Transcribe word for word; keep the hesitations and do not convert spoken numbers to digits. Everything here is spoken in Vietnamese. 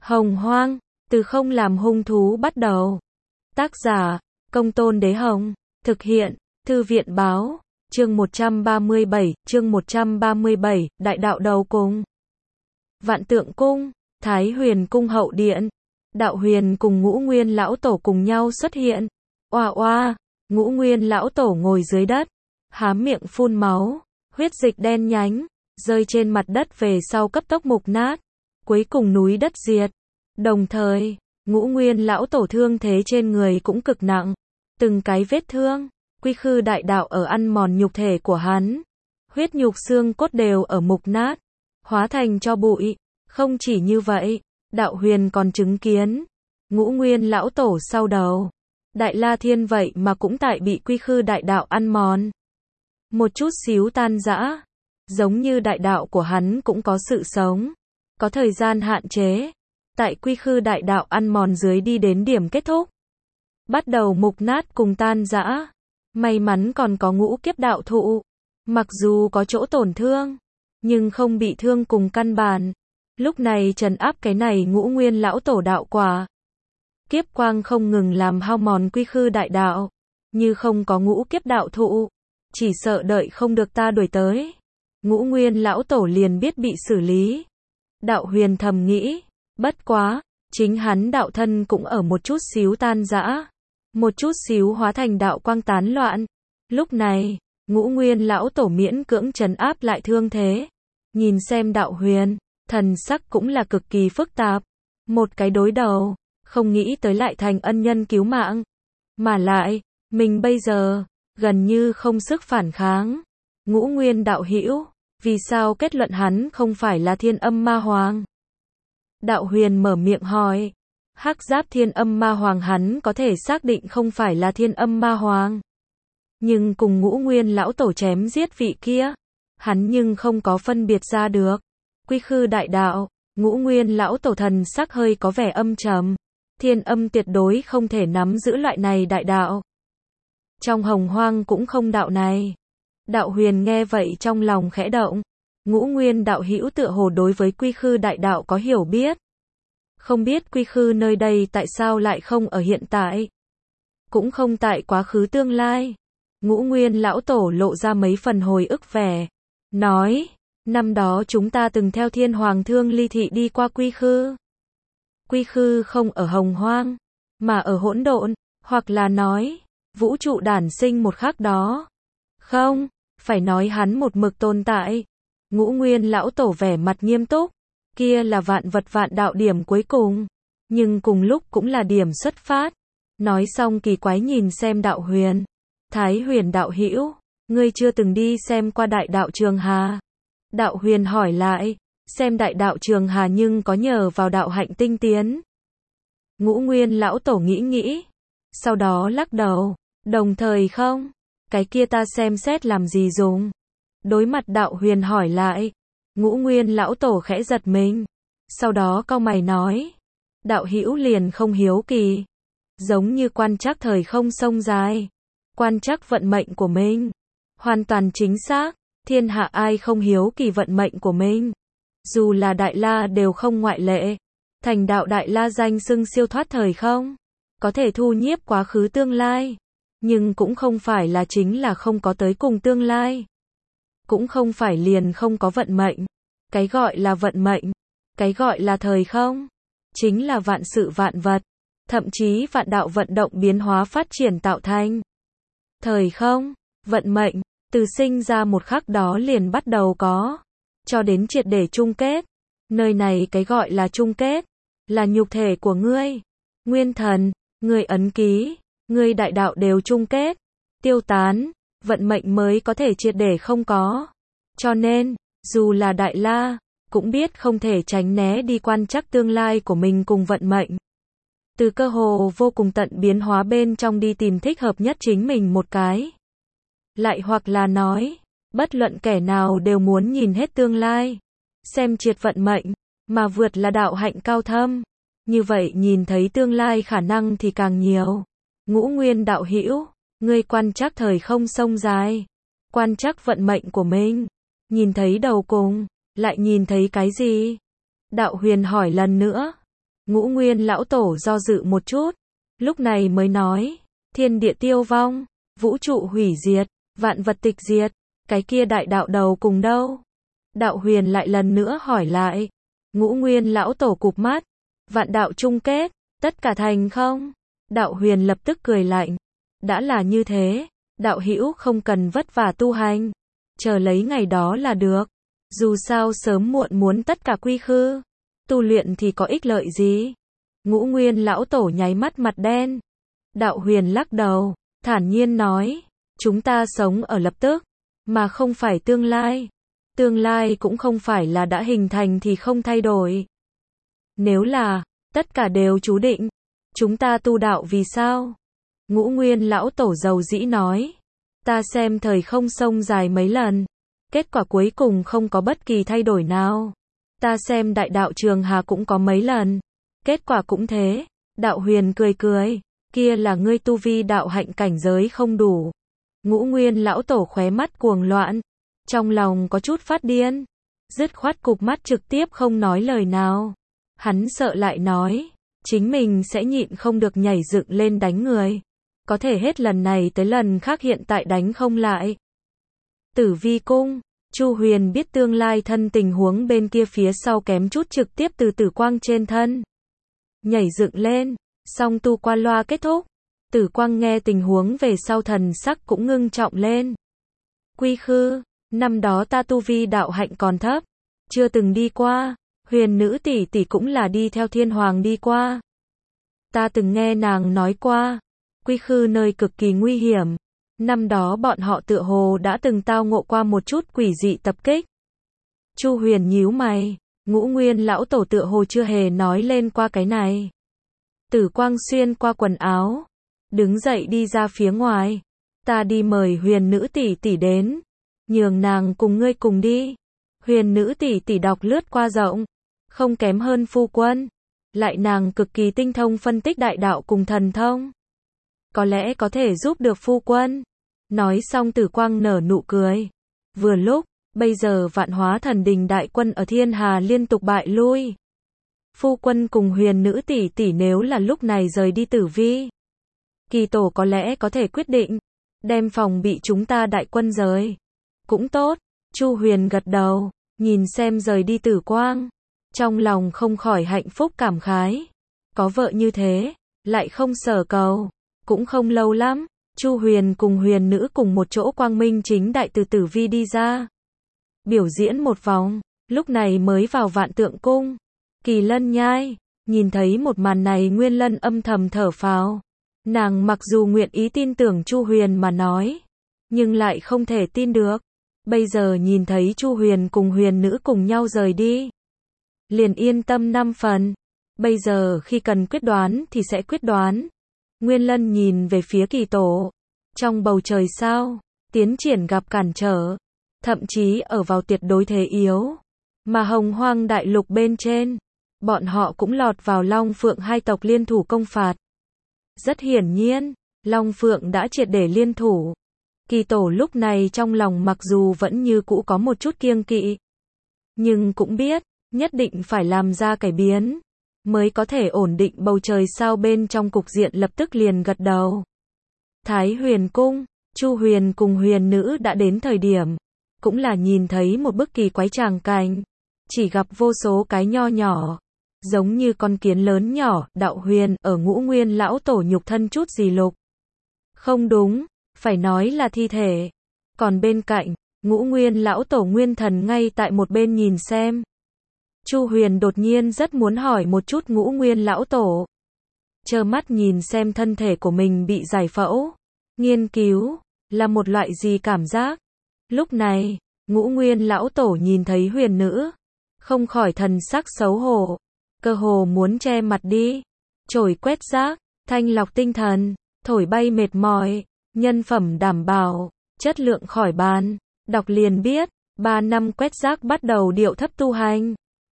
Hồng Hoang, từ không làm hung thú bắt đầu. Tác giả, Công Tôn Đế Hồng. Thực hiện, Thư viện Báo. Chương một trăm ba mươi bảy, chương một trăm ba mươi bảy, Đại đạo đầu cung. Vạn Tượng Cung, Thái Huyền Cung hậu điện. Đạo Huyền cùng Ngũ Nguyên lão tổ cùng nhau xuất hiện. Oa oa, Ngũ Nguyên lão tổ ngồi dưới đất, há miệng phun máu, huyết dịch đen nhánh rơi trên mặt đất về sau cấp tốc mục nát, cuối cùng núi đất diệt. Đồng thời, Ngũ Nguyên lão tổ thương thế trên người cũng cực nặng, từng cái vết thương, quy khư đại đạo ở ăn mòn nhục thể của hắn, huyết nhục xương cốt đều ở mục nát, hóa thành tro bụi. Không chỉ như vậy, Đạo Huyền còn chứng kiến Ngũ Nguyên lão tổ sau đầu Đại La Thiên vậy mà cũng tại bị quy khư đại đạo ăn mòn, một chút xíu tan rã, giống như đại đạo của hắn cũng có sự sống, có thời gian hạn chế, tại quy khư đại đạo ăn mòn dưới đi đến điểm kết thúc, bắt đầu mục nát cùng tan rã. May mắn còn có ngũ kiếp đạo thụ, mặc dù có chỗ tổn thương, nhưng không bị thương cùng căn bản, lúc này trấn áp cái này Ngũ Nguyên lão tổ đạo quả. Kiếp quang không ngừng làm hao mòn quy khư đại đạo, như không có ngũ kiếp đạo thụ, chỉ sợ đợi không được ta đuổi tới, Ngũ Nguyên lão tổ liền biết bị xử lý. Đạo Huyền thầm nghĩ, bất quá, chính hắn đạo thân cũng ở một chút xíu tan rã, một chút xíu hóa thành đạo quang tán loạn. Lúc này, Ngũ Nguyên lão tổ miễn cưỡng trấn áp lại thương thế, nhìn xem Đạo Huyền, thần sắc cũng là cực kỳ phức tạp. Một cái đối đầu, không nghĩ tới lại thành ân nhân cứu mạng, mà lại, mình bây giờ gần như không sức phản kháng. Ngũ Nguyên đạo hữu, vì sao kết luận hắn không phải là Thiên Âm Ma Hoàng? Đạo Huyền mở miệng hỏi. Hắc Giáp Thiên Âm Ma Hoàng hắn có thể xác định không phải là Thiên Âm Ma Hoàng, nhưng cùng Ngũ Nguyên lão tổ chém giết vị kia, hắn nhưng không có phân biệt ra được. Quy khư đại đạo, Ngũ Nguyên lão tổ thần sắc hơi có vẻ âm trầm. Thiên Âm tuyệt đối không thể nắm giữ loại này đại đạo. Trong Hồng Hoang cũng không đạo này. Đạo Huyền nghe vậy trong lòng khẽ động. Ngũ Nguyên đạo hữu tựa hồ đối với quy khư đại đạo có hiểu biết. Không biết quy khư nơi đây tại sao lại không ở hiện tại, cũng không tại quá khứ tương lai. Ngũ Nguyên lão tổ lộ ra mấy phần hồi ức vẻ, nói, năm đó chúng ta từng theo Thiên Hoàng Thương Ly Thị đi qua quy khư. Quy khư không ở Hồng Hoang, mà ở hỗn độn, hoặc là nói, vũ trụ đản sinh một khắc đó. Không, phải nói hắn một mực tồn tại. Ngũ Nguyên lão tổ vẻ mặt nghiêm túc. Kia là vạn vật vạn đạo điểm cuối cùng, nhưng cùng lúc cũng là điểm xuất phát. Nói xong kỳ quái nhìn xem Đạo Huyền. Thái Huyền đạo hữu, ngươi chưa từng đi xem qua đại đạo Trường Hà? Đạo Huyền hỏi lại, xem đại đạo Trường Hà nhưng có nhờ vào đạo hạnh tinh tiến. Ngũ Nguyên lão tổ nghĩ nghĩ, sau đó lắc đầu, đồng thời không, cái kia ta xem xét làm gì dùng? Đối mặt Đạo Huyền hỏi lại, Ngũ Nguyên lão tổ khẽ giật mình, sau đó cau mày nói, đạo hữu liền không hiếu kỳ, giống như quan trắc thời không sông dài, quan trắc vận mệnh của mình. Hoàn toàn chính xác, thiên hạ ai không hiếu kỳ vận mệnh của mình, dù là Đại La đều không ngoại lệ. Thành đạo Đại La danh xưng siêu thoát thời không, có thể thu nhiếp quá khứ tương lai, nhưng cũng không phải là chính là không có tới cùng tương lai, cũng không phải liền không có vận mệnh. Cái gọi là vận mệnh, cái gọi là thời không, chính là vạn sự vạn vật, thậm chí vạn đạo vận động biến hóa phát triển tạo thành. Thời không, vận mệnh, từ sinh ra một khắc đó liền bắt đầu có, cho đến triệt để chung kết. Nơi này cái gọi là chung kết, là nhục thể của ngươi, nguyên thần, ngươi ấn ký, ngươi đại đạo đều chung kết, tiêu tán, vận mệnh mới có thể triệt để không có. Cho nên, dù là Đại La, cũng biết không thể tránh né đi quan trắc tương lai của mình cùng vận mệnh. Từ cơ hồ vô cùng tận biến hóa bên trong đi tìm thích hợp nhất chính mình một cái. Lại hoặc là nói, bất luận kẻ nào đều muốn nhìn hết tương lai, xem triệt vận mệnh, mà vượt là đạo hạnh cao thâm. Như vậy nhìn thấy tương lai khả năng thì càng nhiều. Ngũ Nguyên đạo hữu, ngươi quan trắc thời không sông dài, quan trắc vận mệnh của mình, nhìn thấy đầu cùng, lại nhìn thấy cái gì? Đạo Huyền hỏi lần nữa. Ngũ Nguyên lão tổ do dự một chút, lúc này mới nói, thiên địa tiêu vong, vũ trụ hủy diệt, vạn vật tịch diệt, cái kia đại đạo đầu cùng đâu? Đạo Huyền lại lần nữa hỏi lại. Ngũ Nguyên lão tổ cụp mắt, vạn đạo chung kết, tất cả thành không? Đạo Huyền lập tức cười lạnh, đã là như thế, đạo hữu không cần vất vả tu hành, chờ lấy ngày đó là được, dù sao sớm muộn muốn tất cả quy khư, tu luyện thì có ích lợi gì? Ngũ Nguyên lão tổ nháy mắt mặt đen. Đạo Huyền lắc đầu, thản nhiên nói, chúng ta sống ở lập tức, mà không phải tương lai. Tương lai cũng không phải là đã hình thành thì không thay đổi. Nếu là, tất cả đều chú định, chúng ta tu đạo vì sao? Ngũ Nguyên lão tổ dầu dĩ nói, ta xem thời không sông dài mấy lần, kết quả cuối cùng không có bất kỳ thay đổi nào. Ta xem đại đạo Trường Hà cũng có mấy lần, kết quả cũng thế. Đạo Huyền cười cười, kia là ngươi tu vi đạo hạnh cảnh giới không đủ. Ngũ Nguyên lão tổ khóe mắt cuồng loạn, trong lòng có chút phát điên, dứt khoát cụp mắt trực tiếp không nói lời nào. Hắn sợ lại nói, chính mình sẽ nhịn không được nhảy dựng lên đánh người. Có thể hết lần này tới lần khác hiện tại đánh không lại. Tử Vi cung, Chu Huyền biết tương lai thân tình huống bên kia phía sau kém chút trực tiếp từ tử quang trên thân nhảy dựng lên, song tu qua loa kết thúc. Tử quang nghe tình huống về sau thần sắc cũng ngưng trọng lên. Quy khư, năm đó ta tu vi đạo hạnh còn thấp, chưa từng đi qua, Huyền nữ tỷ tỷ cũng là đi theo thiên hoàng đi qua. Ta từng nghe nàng nói qua, quy khư nơi cực kỳ nguy hiểm, năm đó bọn họ tựa hồ đã từng tao ngộ qua một chút quỷ dị tập kích. Chu Huyền nhíu mày, Ngũ Nguyên lão tổ tựa hồ chưa hề nói lên qua cái này. Tử quang xuyên qua quần áo, đứng dậy đi ra phía ngoài. Ta đi mời Huyền nữ tỷ tỷ đến, nhường nàng cùng ngươi cùng đi. Huyền nữ tỷ tỷ đọc lướt qua rộng, không kém hơn phu quân, lại nàng cực kỳ tinh thông phân tích đại đạo cùng thần thông, có lẽ có thể giúp được phu quân. Nói xong Tử quang nở nụ cười. Vừa lúc, bây giờ Vạn Hóa Thần Đình đại quân ở Thiên Hà liên tục bại lui. Phu quân cùng Huyền nữ tỷ tỷ nếu là lúc này rời đi Tử Vi, Kỳ tổ có lẽ có thể quyết định đem phòng bị chúng ta đại quân rời. Cũng tốt. Chu Huyền gật đầu, nhìn xem rời đi Tử quang, trong lòng không khỏi hạnh phúc cảm khái. Có vợ như thế, lại không sở cầu. Cũng không lâu lắm, Chu Huyền cùng Huyền nữ cùng một chỗ quang minh chính đại từ Tử Vi đi ra. Biểu diễn một vòng, lúc này mới vào Vạn Tượng cung. Kỳ Lân nhai, nhìn thấy một màn này Nguyên Lân âm thầm thở phào. Nàng mặc dù nguyện ý tin tưởng Chu Huyền mà nói, nhưng lại không thể tin được. Bây giờ nhìn thấy Chu Huyền cùng Huyền nữ cùng nhau rời đi, liền yên tâm năm phần. Bây giờ khi cần quyết đoán thì sẽ quyết đoán. Nguyên Lân nhìn về phía Kỳ tổ. Trong bầu trời sao, tiến triển gặp cản trở, thậm chí ở vào tuyệt đối thế yếu. Mà Hồng Hoang đại lục bên trên, bọn họ cũng lọt vào Long Phượng hai tộc liên thủ công phạt. Rất hiển nhiên, Long Phượng đã triệt để liên thủ. Kỳ tổ lúc này trong lòng mặc dù vẫn như cũ có một chút kiêng kỵ, nhưng cũng biết, nhất định phải làm ra cải biến, mới có thể ổn định bầu trời sao bên trong cục diện. Lập tức liền gật đầu. Thái Huyền cung, Chu Huyền cùng Huyền nữ đã đến thời điểm, cũng là nhìn thấy một bức kỳ quái tràng cảnh, chỉ gặp vô số cái nho nhỏ, giống như con kiến lớn nhỏ. Đạo Huyền ở Ngũ Nguyên lão tổ nhục thân chút gì lục. Không đúng, phải nói là thi thể. Còn bên cạnh, Ngũ Nguyên lão tổ nguyên thần ngay tại một bên nhìn xem. Chu Huyền đột nhiên rất muốn hỏi một chút Ngũ Nguyên lão tổ, trơ mắt nhìn xem thân thể của mình bị giải phẫu, nghiên cứu, là một loại gì cảm giác. Lúc này, Ngũ Nguyên lão tổ nhìn thấy Huyền nữ, không khỏi thần sắc xấu hổ, cơ hồ muốn che mặt đi. Chổi quét rác, thanh lọc tinh thần, thổi bay mệt mỏi, nhân phẩm đảm bảo, chất lượng khỏi bàn. Đọc liền biết, ba năm quét rác bắt đầu điệu thấp tu hành.